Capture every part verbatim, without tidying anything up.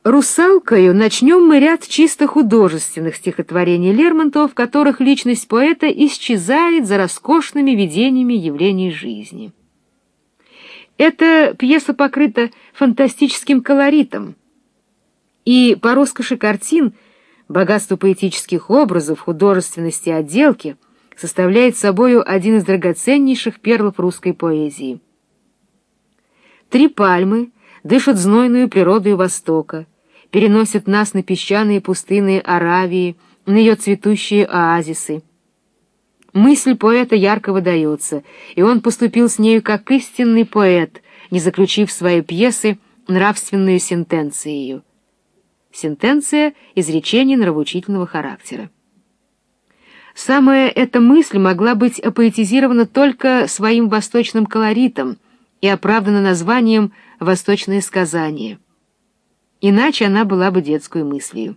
«Русалкою» начнем мы ряд чисто художественных стихотворений Лермонтова, в которых личность поэта исчезает за роскошными видениями явлений жизни. Эта пьеса покрыта фантастическим колоритом, и по роскоши картин, богатству поэтических образов, художественности отделки составляет собою один из драгоценнейших перлов русской поэзии. Три пальмы дышат знойную природою Востока, переносят нас на песчаные пустыны Аравии, на ее цветущие оазисы. Мысль поэта ярко выдается, и он поступил с нею как истинный поэт, не заключив в своей пьесы нравственную сентенцию. Сентенция — изречение нравоучительного характера. Самая эта мысль могла быть опоэтизирована только своим восточным колоритом и оправдана названием «Восточное сказание». Иначе она была бы детской мыслью.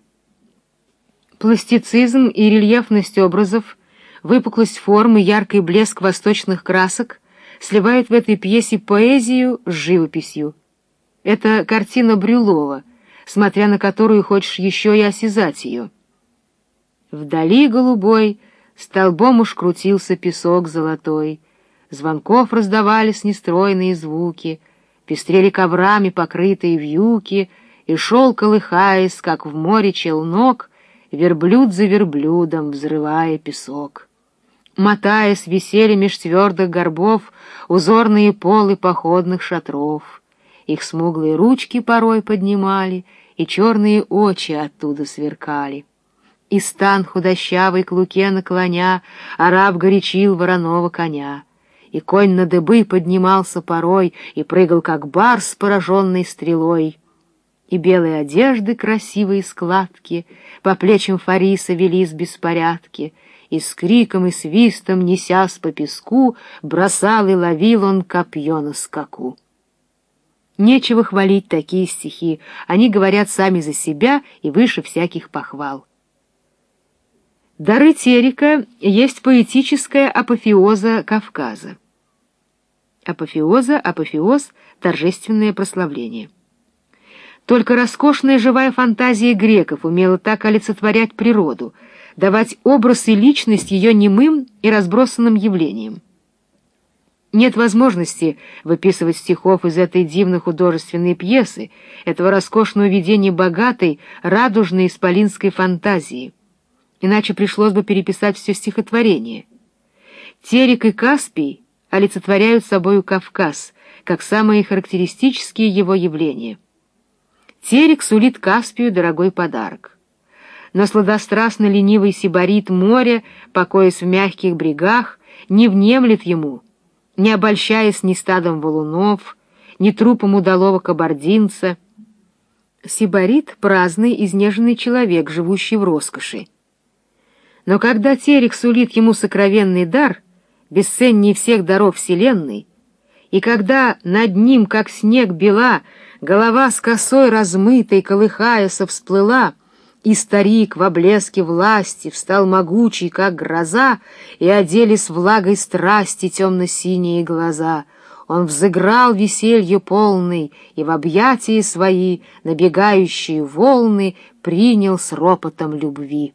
Пластицизм и рельефность образов, выпуклость формы, яркий блеск восточных красок сливают в этой пьесе поэзию с живописью. Это картина Брюлова, смотря на которую хочешь еще и осязать ее. Вдали голубой столбом уж крутился песок золотой, звонков раздавались нестройные звуки, пестрели коврами покрытые вьюки, и шел, колыхаясь, как в море челнок, верблюд за верблюдом, взрывая песок. Мотаясь, висели меж твердых горбов узорные полы походных шатров. Их смуглые ручки порой поднимали, и черные очи оттуда сверкали. И стан худощавый к луке наклоня, араб горячил вороного коня. И конь на дыбы поднимался порой и прыгал, как барс, пораженный стрелой. И белые одежды, красивые складки, по плечам Фариса велись беспорядки, и с криком и свистом, несясь по песку, бросал и ловил он копье на скаку. Нечего хвалить такие стихи, они говорят сами за себя и выше всяких похвал. «Дары Терека» есть поэтическая апофеоза Кавказа. Апофеоза, апофеоз — торжественное прославление. Только роскошная живая фантазия греков умела так олицетворять природу, давать образ и личность ее немым и разбросанным явлениям. Нет возможности выписывать стихов из этой дивно-художественной пьесы, этого роскошного видения богатой, радужной исполинской фантазии. Иначе пришлось бы переписать все стихотворение. Терек и Каспий олицетворяют собою Кавказ, как самые характеристические его явления. Терек сулит Каспию дорогой подарок. Но сладострастно ленивый сибарит моря, покоясь в мягких брегах, не внемлет ему, не обольщаясь ни стадом валунов, ни трупом удалого кабардинца. Сибарит — праздный, изнеженный человек, живущий в роскоши. Но когда Терек сулит ему сокровенный дар, бесценней всех даров вселенной, и когда над ним, как снег бела, голова с косой размытой, колыхаясь, всплыла, и старик во блеске власти встал могучий, как гроза, и оделись влагой страсти темно-синие глаза. Он взыграл веселье полный, и в объятия свои набегающие волны принял с ропотом любви.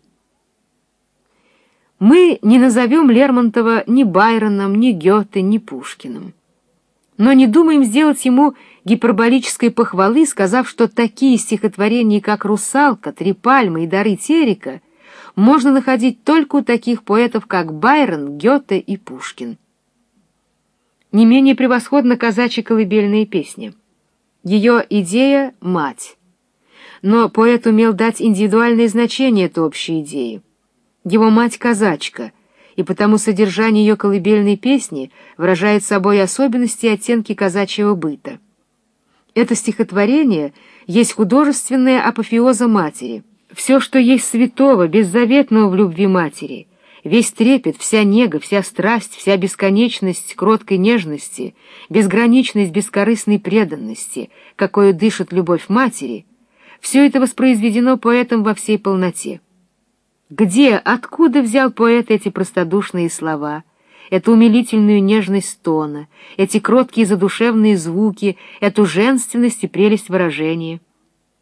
Мы не назовем Лермонтова ни Байроном, ни Гёте, ни Пушкиным. Но не думаем сделать ему гиперболической похвалы, сказав, что такие стихотворения, как «Русалка», «Три пальмы» и «Дары Терека» можно находить только у таких поэтов, как Байрон, Гёте и Пушкин. Не менее превосходна казачья колыбельная песня. Ее идея — мать. Но поэт умел дать индивидуальное значение этой общей идеи. Его мать — казачка, и потому содержание ее колыбельной песни выражает собой особенности и оттенки казачьего быта. Это стихотворение есть художественная апофеоза матери. Все, что есть святого, беззаветного в любви матери, весь трепет, вся нега, вся страсть, вся бесконечность кроткой нежности, безграничность бескорыстной преданности, какой дышит любовь матери, все это воспроизведено поэтом во всей полноте. Где, откуда взял поэт эти простодушные слова, эту умилительную нежность тона, эти кроткие задушевные звуки, эту женственность и прелесть выражения?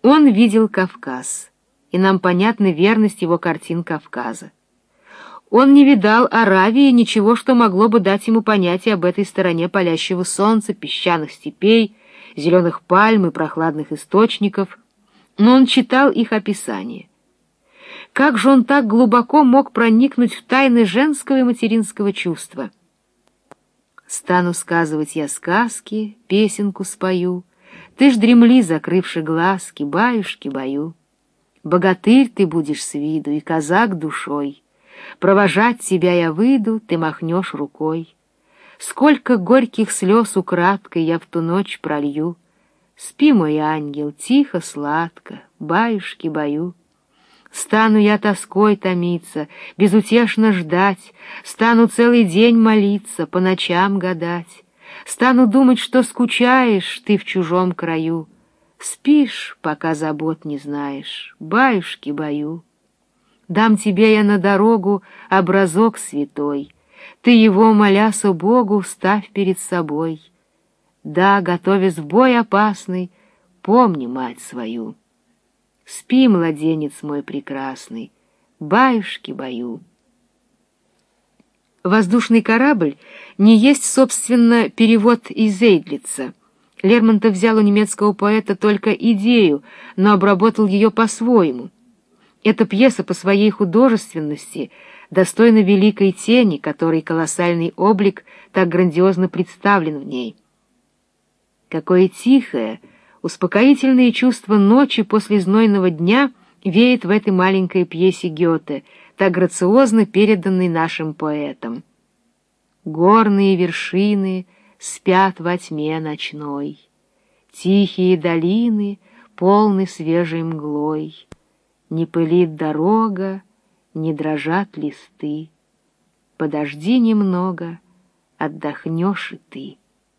Он видел Кавказ, и нам понятна верность его картин Кавказа. Он не видал Аравии ничего, что могло бы дать ему понятие об этой стороне палящего солнца, песчаных степей, зеленых пальм и прохладных источников, но он читал их описание. Как же он так глубоко мог проникнуть в тайны женского и материнского чувства? «Стану сказывать я сказки, песенку спою, ты ж дремли, закрывши глазки, баюшки-баю. Богатырь ты будешь с виду и казак душой, провожать тебя я выйду, ты махнешь рукой. Сколько горьких слез украдкой я в ту ночь пролью. Спи, мой ангел, тихо, сладко, баюшки-баю. Стану я тоской томиться, безутешно ждать, стану целый день молиться, по ночам гадать, стану думать, что скучаешь ты в чужом краю. Спишь, пока забот не знаешь, баюшки-баю. Дам тебе я на дорогу образок святой, ты его, моляся Богу, ставь перед собой. Да, готовясь в бой опасный, помни мать свою. Спи, младенец мой прекрасный, баюшки-баю. «Воздушный корабль» не есть, собственно, перевод из Зейдлица. Лермонтов взял у немецкого поэта только идею, но обработал ее по-своему. Эта пьеса по своей художественности достойна великой тени, которой колоссальный облик так грандиозно представлен в ней. Какое тихое, успокоительное чувство ночи после знойного дня веет в этой маленькой пьесе Гёте, так грациозно переданной нашим поэтом. Горные вершины спят во тьме ночной, тихие долины полны свежей мглой, не пылит дорога, не дрожат листы. Подожди немного, отдохнешь и ты.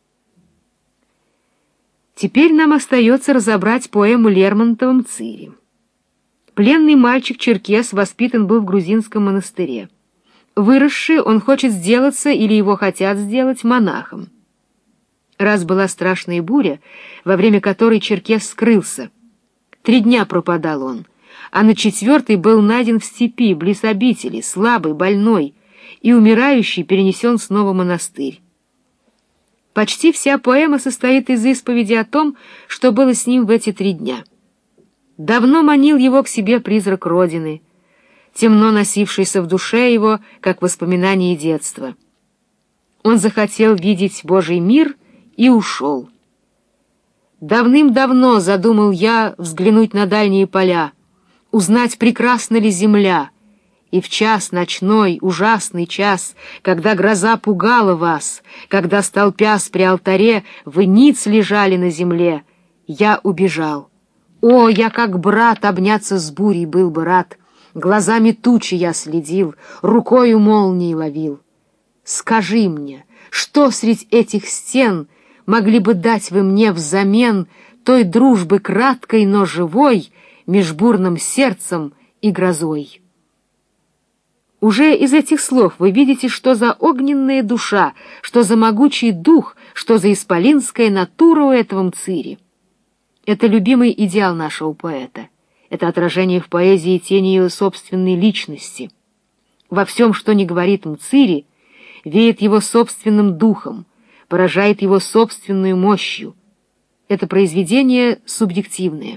Теперь нам остается разобрать поэму Лермонтова «Мцири». Пленный мальчик-черкес воспитан был в грузинском монастыре. Выросший, он хочет сделаться, или его хотят сделать, монахом. Раз была страшная буря, во время которой черкес скрылся. Три дня пропадал он, а на четвертый был найден в степи, близ обители, слабый, больной, и умирающий перенесен снова в монастырь. Почти вся поэма состоит из исповеди о том, что было с ним в эти три дня. Давно манил его к себе призрак Родины, темно носившийся в душе его, как воспоминание детства. Он захотел видеть Божий мир и ушел. Давным-давно задумал я взглянуть на дальние поля, узнать, прекрасна ли земля, и в час ночной, ужасный час, когда гроза пугала вас, когда, столпясь при алтаре, вы ниц лежали на земле, я убежал. О, я как брат обняться с бурей был бы рад, глазами тучи я следил, рукою молнии ловил. Скажи мне, что средь этих стен могли бы дать вы мне взамен той дружбы краткой, но живой, меж бурным сердцем и грозой? Уже из этих слов вы видите, что за огненная душа, что за могучий дух, что за исполинская натура у этого Мцири. Это любимый идеал нашего поэта. Это отражение в поэзии тени ее собственной личности. Во всем, что не говорит Мцири, веет его собственным духом, поражает его собственной мощью. Это произведение субъективное.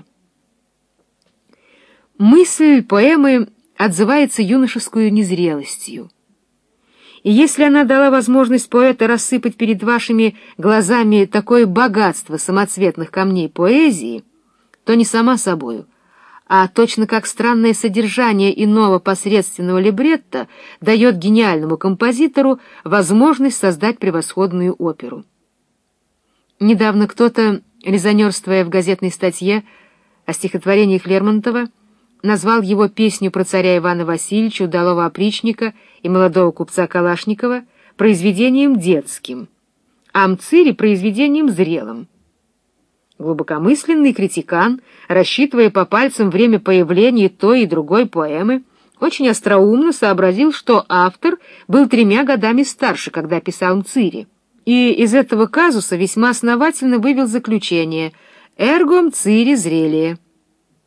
Мысль поэмы отзывается юношескую незрелостью. И если она дала возможность поэта рассыпать перед вашими глазами такое богатство самоцветных камней поэзии, то не сама собою, а точно как странное содержание иного посредственного либретто дает гениальному композитору возможность создать превосходную оперу. Недавно кто-то, резонерствуя в газетной статье о стихотворениях Лермонтова, назвал его песню про царя Ивана Васильевича, удалого опричника и молодого купца Калашникова произведением детским, а Мцири произведением зрелым. Глубокомысленный критикан, рассчитывая по пальцам время появления той и другой поэмы, очень остроумно сообразил, что автор был тремя годами старше, когда писал Мцири, и из этого казуса весьма основательно вывел заключение «Эрго Мцири зрелее».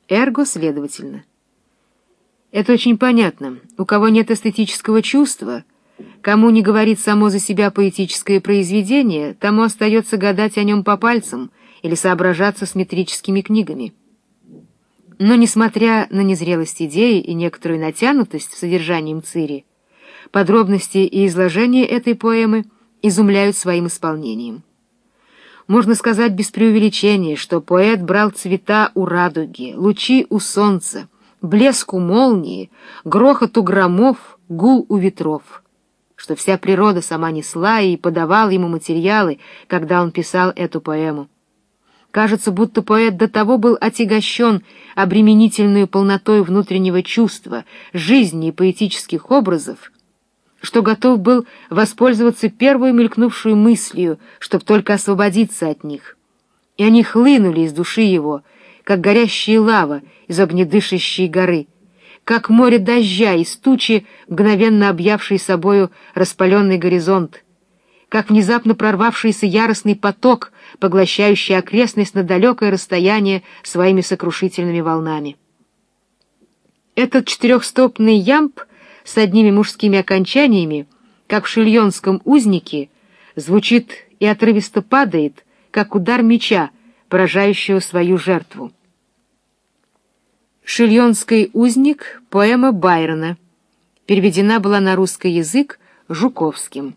Эрго, следовательно. Это очень понятно. У кого нет эстетического чувства, кому не говорит само за себя поэтическое произведение, тому остается гадать о нем по пальцам или соображаться с метрическими книгами. Но, несмотря на незрелость идеи и некоторую натянутость в содержании Мцири, подробности и изложения этой поэмы изумляют своим исполнением. Можно сказать без преувеличения, что поэт брал цвета у радуги, лучи у солнца, блеск у молнии, грохот у громов, гул у ветров, что вся природа сама несла и подавала ему материалы, когда он писал эту поэму. Кажется, будто поэт до того был отягощен обременительную полнотой внутреннего чувства, жизни и поэтических образов, что готов был воспользоваться первой мелькнувшей мыслью, чтобы только освободиться от них. И они хлынули из души его, как горящая лава из огнедышащей горы, как море дождя из тучи, мгновенно объявшей собою распаленный горизонт, как внезапно прорвавшийся яростный поток, поглощающий окрестность на далекое расстояние своими сокрушительными волнами. Этот четырехстопный ямб с одними мужскими окончаниями, как в шильонском узнике, звучит и отрывисто падает, как удар меча, поражающего свою жертву. «Шильонский узник» — поэма Байрона. Переведена была на русский язык Жуковским.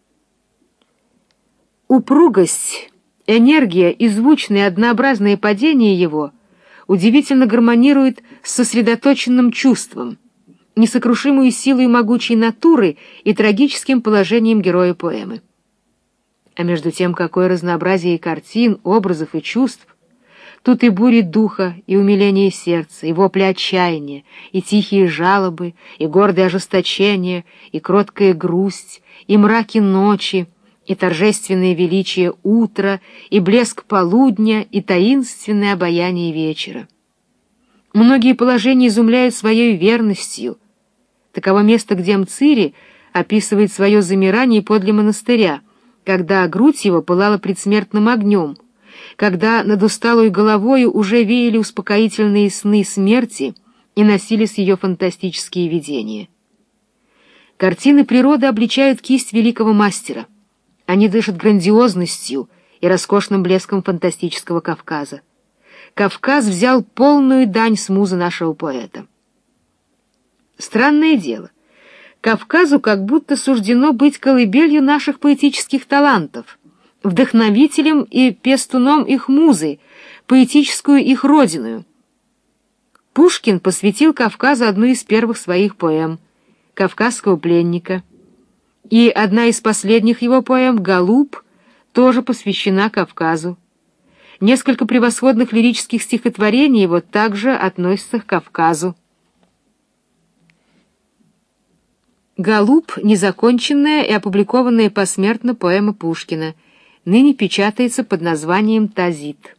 Упругость, энергия и звучное однообразное падение его удивительно гармонирует с сосредоточенным чувством, несокрушимую силой могучей натуры и трагическим положением героя поэмы. А между тем, какое разнообразие картин, образов и чувств! Тут и бури духа, и умиление сердца, и вопли отчаяния, и тихие жалобы, и гордое ожесточение, и кроткая грусть, и мраки ночи, и торжественное величие утра, и блеск полудня, и таинственное обаяние вечера. Многие положения изумляют своей верностью. Таково место, где Мцири описывает свое замирание подле монастыря, когда грудь его пылала предсмертным огнем, когда над усталой головою уже веяли успокоительные сны смерти и носились ее фантастические видения. Картины природы обличают кисть великого мастера. Они дышат грандиозностью и роскошным блеском фантастического Кавказа. Кавказ взял полную дань с музы нашего поэта. Странное дело, Кавказу как будто суждено быть колыбелью наших поэтических талантов, вдохновителем и пестуном их музы, поэтическую их родину. Пушкин посвятил Кавказу одну из первых своих поэм «Кавказского пленника», и одна из последних его поэм «Голуб» тоже посвящена Кавказу. Несколько превосходных лирических стихотворений его также относятся к Кавказу. «Голуб» — незаконченная и опубликованная посмертно поэма Пушкина, ныне печатается под названием «Тазит».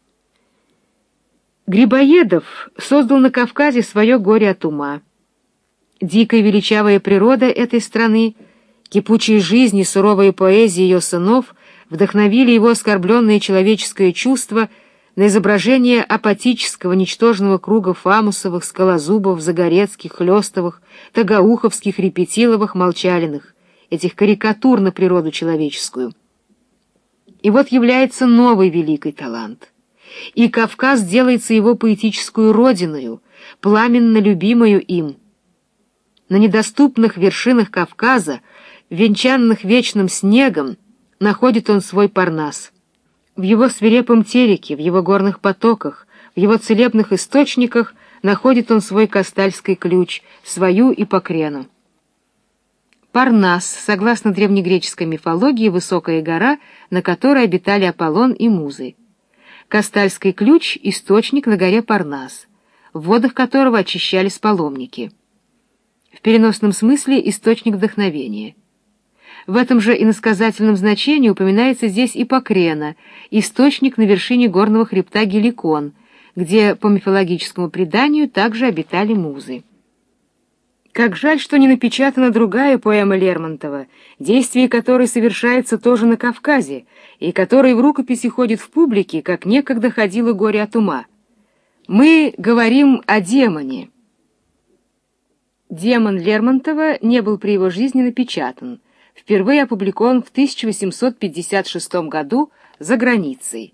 Грибоедов создал на Кавказе свое горе от ума. Дикая величавая природа этой страны, кипучая жизнь и суровая поэзия ее сынов вдохновили его оскорбленное человеческое чувство на изображение апатического ничтожного круга Фамусовых, Скалозубов, Загорецких, Хлестовых, Тагауховских, Репетиловых, Молчалиных, этих карикатур на природу человеческую. И вот является новый великий талант. И Кавказ делается его поэтическую родиною, пламенно любимою им. На недоступных вершинах Кавказа, венчанных вечным снегом, находит он свой Парнас. В его свирепом тереке, в его горных потоках, в его целебных источниках находит он свой Кастальский ключ, свою Ипокрену. Парнас, согласно древнегреческой мифологии, высокая гора, на которой обитали Аполлон и Музы. Кастальский ключ — источник на горе Парнас, в водах которого очищались паломники. В переносном смысле источник вдохновения. В этом же иносказательном значении упоминается здесь Ипокрена, источник на вершине горного хребта Геликон, где, по мифологическому преданию, также обитали Музы. Как жаль, что не напечатана другая поэма Лермонтова, действие которой совершается тоже на Кавказе, и которой в рукописи ходит в публике, как некогда ходило «Горе от ума». Мы говорим о демоне. «Демон» Лермонтова не был при его жизни напечатан, впервые опубликован в тысяча восемьсот пятьдесят шестом году за границей.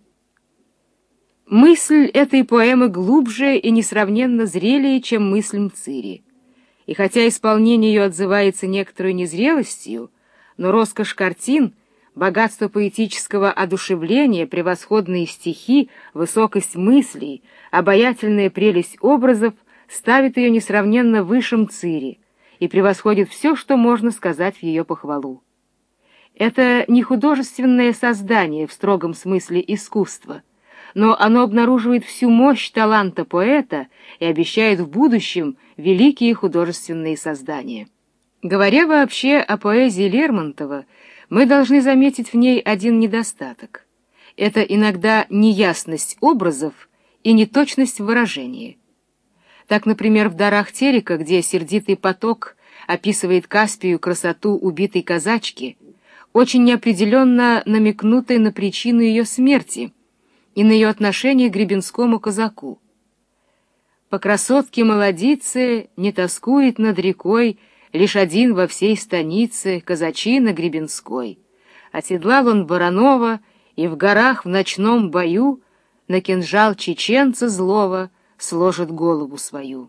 Мысль этой поэмы глубже и несравненно зрелее, чем мысль Мцири. И хотя исполнение ее отзывается некоторой незрелостью, но роскошь картин, богатство поэтического одушевления, превосходные стихи, высокость мыслей, обаятельная прелесть образов ставит ее несравненно выше Мцири и превосходит все, что можно сказать в ее похвалу. Это не художественное создание в строгом смысле искусства, но оно обнаруживает всю мощь таланта поэта и обещает в будущем великие художественные создания. Говоря вообще о поэзии Лермонтова, мы должны заметить в ней один недостаток. Это иногда неясность образов и неточность в выражении. Так, например, в «Дарах Терека», где сердитый поток описывает Каспию красоту убитой казачки, очень неопределенно намекнутой на причину ее смерти и на ее отношение к гребенскому казаку. «По красотке молодице не тоскует над рекой лишь один во всей станице казачина Гребенской. Оседлал он Воронова, и в горах в ночном бою на кинжал чеченца злого сложит голову свою».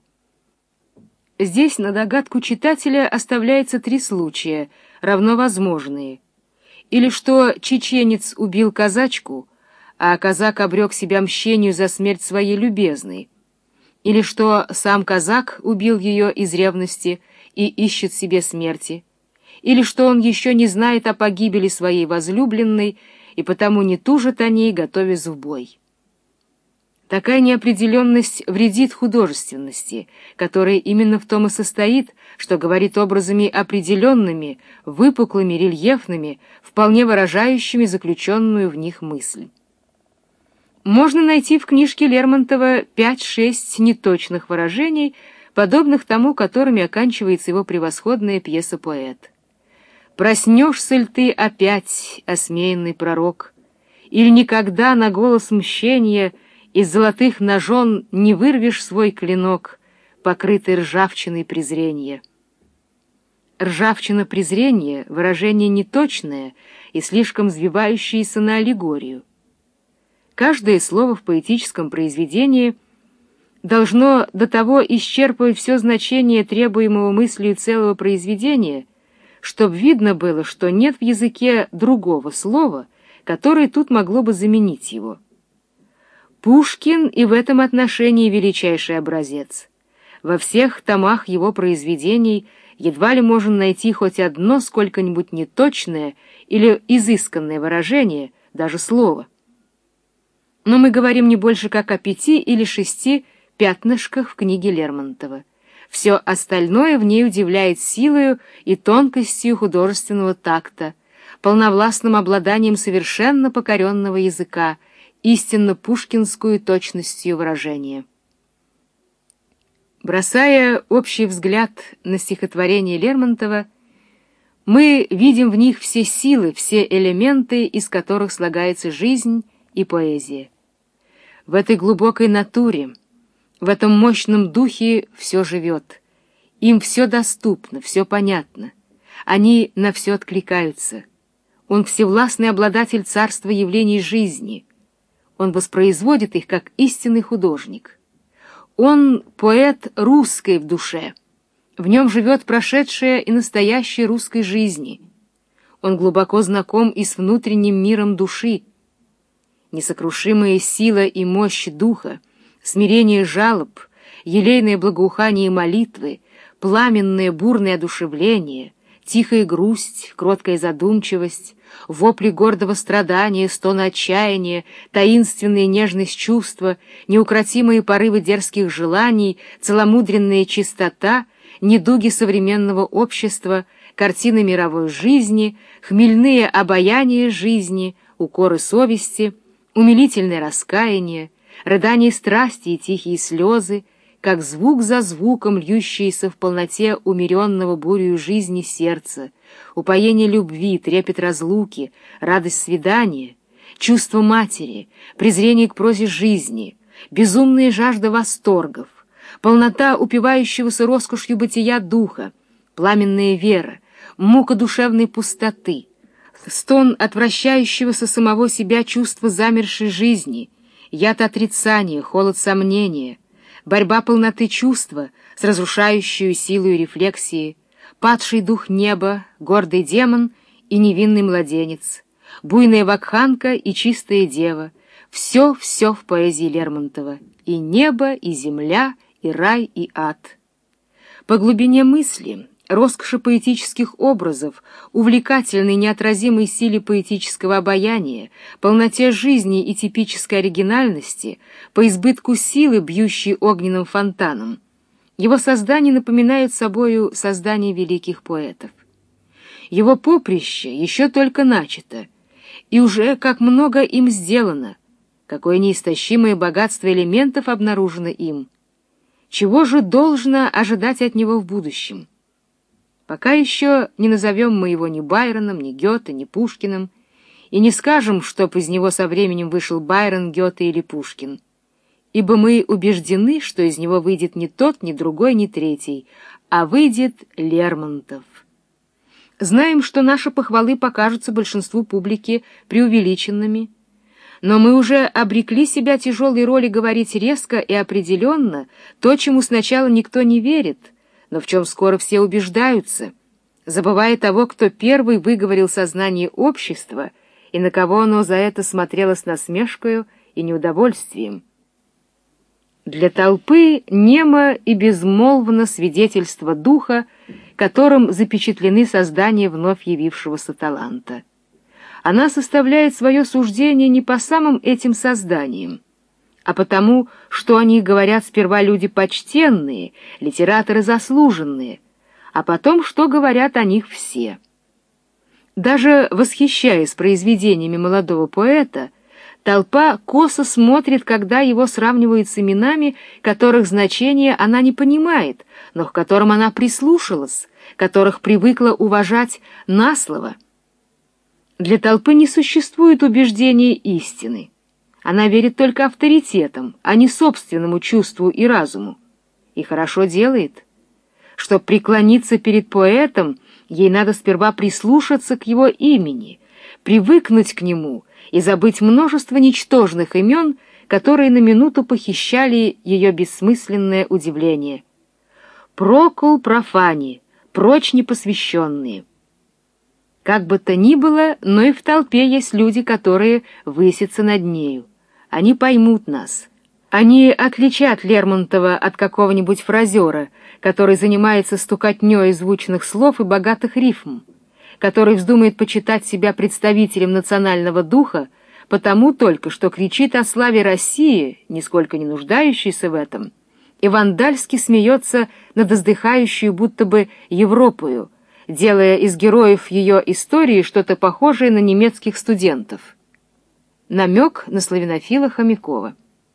Здесь на догадку читателя оставляется три случая, равно возможные. Или что чеченец убил казачку, а казак обрек себя мщению за смерть своей любезной, или что сам казак убил ее из ревности и ищет себе смерти, или что он еще не знает о погибели своей возлюбленной и потому не тужит о ней, готовясь в бой. Такая неопределенность вредит художественности, которая именно в том и состоит, что говорит образами определенными, выпуклыми, рельефными, вполне выражающими заключенную в них мысль. Можно найти в книжке Лермонтова пять-шесть неточных выражений, подобных тому, которыми оканчивается его превосходная пьеса «Поэт». «Проснешься ли ты опять, осмеянный пророк, или никогда на голос мщения из золотых ножон не вырвешь свой клинок, покрытый ржавчиной презрения?» Ржавчина презрения — выражение неточное и слишком сбивающееся на аллегорию. Каждое слово в поэтическом произведении должно до того исчерпывать все значение требуемого мыслью целого произведения, чтобы видно было, что нет в языке другого слова, которое тут могло бы заменить его. Пушкин и в этом отношении величайший образец. Во всех томах его произведений едва ли можно найти хоть одно сколько-нибудь неточное или изысканное выражение, даже слово. Но мы говорим не больше как о пяти или шести пятнышках в книге Лермонтова. Все остальное в ней удивляет силою и тонкостью художественного такта, полновластным обладанием совершенно покоренного языка, истинно пушкинскую точностью выражения. Бросая общий взгляд на стихотворение Лермонтова, мы видим в них все силы, все элементы, из которых слагается жизнь и поэзия. В этой глубокой натуре, в этом мощном духе все живет. Им все доступно, все понятно. Они на все откликаются. Он всевластный обладатель царства явлений жизни. Он воспроизводит их как истинный художник. Он поэт русской в душе. В нем живет прошедшая и настоящая русской жизни. Он глубоко знаком и с внутренним миром души. Несокрушимая сила и мощь духа, смирение жалоб, елейное благоухание молитвы, пламенное бурное одушевление, тихая грусть, кроткая задумчивость, вопли гордого страдания, стоны отчаяния, таинственная нежность чувства, неукротимые порывы дерзких желаний, целомудренная чистота, недуги современного общества, картины мировой жизни, хмельные обаяния жизни, укоры совести, умилительное раскаяние, рыдание страсти и тихие слезы, как звук за звуком, льющиеся в полноте умеренного бурею жизни сердца, упоение любви, трепет разлуки, радость свидания, чувство матери, презрение к прозе жизни, безумная жажда восторгов, полнота упивающегося роскошью бытия духа, пламенная вера, мука душевной пустоты, стон отвращающегося самого себя чувства замершей жизни, яд отрицания, холод сомнения, борьба полноты чувства с разрушающей силой рефлексии, падший дух неба, гордый демон и невинный младенец, буйная вакханка и чистая дева — все-все в поэзии Лермонтова, и небо, и земля, и рай, и ад. По глубине мысли, роскоши поэтических образов, увлекательной неотразимой силе поэтического обаяния, полноте жизни и типической оригинальности, по избытку силы, бьющей огненным фонтаном, его создания напоминают собою создания великих поэтов. Его поприще еще только начато, и уже как много им сделано, какое неистощимое богатство элементов обнаружено им. Чего же должно ожидать от него в будущем? Пока еще не назовем мы его ни Байроном, ни Гёте, ни Пушкиным, и не скажем, чтоб из него со временем вышел Байрон, Гёте или Пушкин, ибо мы убеждены, что из него выйдет не тот, ни другой, ни третий, а выйдет Лермонтов. Знаем, что наши похвалы покажутся большинству публики преувеличенными, но мы уже обрекли себя тяжелой роли говорить резко и определенно то, чему сначала никто не верит, но в чем скоро все убеждаются, забывая того, кто первый выговорил сознание общества и на кого оно за это смотрело с насмешкою и неудовольствием. Для толпы немо и безмолвно свидетельство духа, которым запечатлены создания вновь явившегося таланта. Она составляет свое суждение не по самым этим созданиям, а потому, что о них говорят сперва люди почтенные, литераторы заслуженные, а потом, что говорят о них все. Даже восхищаясь произведениями молодого поэта, толпа косо смотрит, когда его сравнивают с именами, которых значения она не понимает, но к которым она прислушалась, которых привыкла уважать на слово. Для толпы не существует убеждения истины. Она верит только авторитетам, а не собственному чувству и разуму. И хорошо делает. Чтобы преклониться перед поэтом, ей надо сперва прислушаться к его имени, привыкнуть к нему и забыть множество ничтожных имен, которые на минуту похищали ее бессмысленное удивление. Прокул профани, прочь непосвященные. Как бы то ни было, но и в толпе есть люди, которые высятся над нею. Они поймут нас. Они отличат Лермонтова от какого-нибудь фразера, который занимается стукотнёй звучных слов и богатых рифм, который вздумает почитать себя представителем национального духа, потому только, что кричит о славе России, нисколько не нуждающейся в этом, и вандальски смеется над издыхающей будто бы Европою, делая из героев ее истории что-то похожее на немецких студентов. Намек на славянофила Хомякова.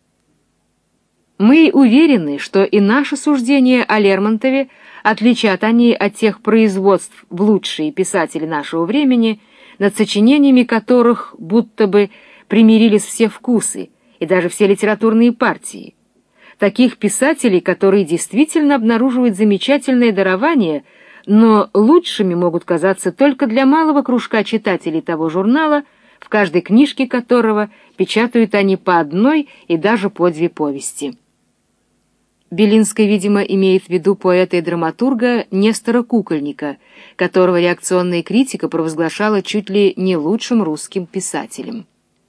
Мы уверены, что и наши суждения о Лермонтове отличат они от тех производств в лучшие писатели нашего времени, над сочинениями которых будто бы примирились все вкусы и даже все литературные партии. Таких писателей, которые действительно обнаруживают замечательное дарование, но лучшими могут казаться только для малого кружка читателей того журнала, в каждой книжке которого печатают они по одной и даже по две повести. Белинский, видимо, имеет в виду поэта и драматурга Нестора Кукольника, которого реакционная критика провозглашала чуть ли не лучшим русским писателем.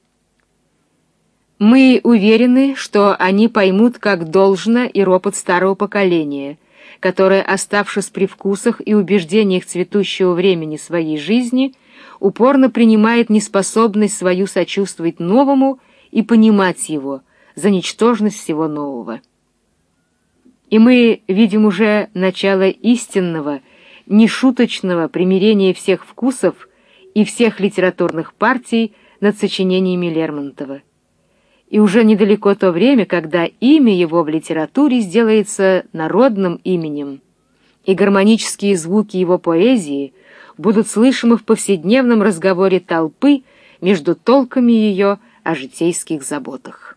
Мы уверены, что они поймут как должно и ропот старого поколения, которое, оставшись при вкусах и убеждениях цветущего времени своей жизни, упорно принимает неспособность свою сочувствовать новому и понимать его за ничтожность всего нового. И мы видим уже начало истинного, нешуточного примирения всех вкусов и всех литературных партий над сочинениями Лермонтова. И уже недалеко то время, когда имя его в литературе сделается народным именем, и гармонические звуки его поэзии будут слышимы в повседневном разговоре толпы между толками ее о житейских заботах.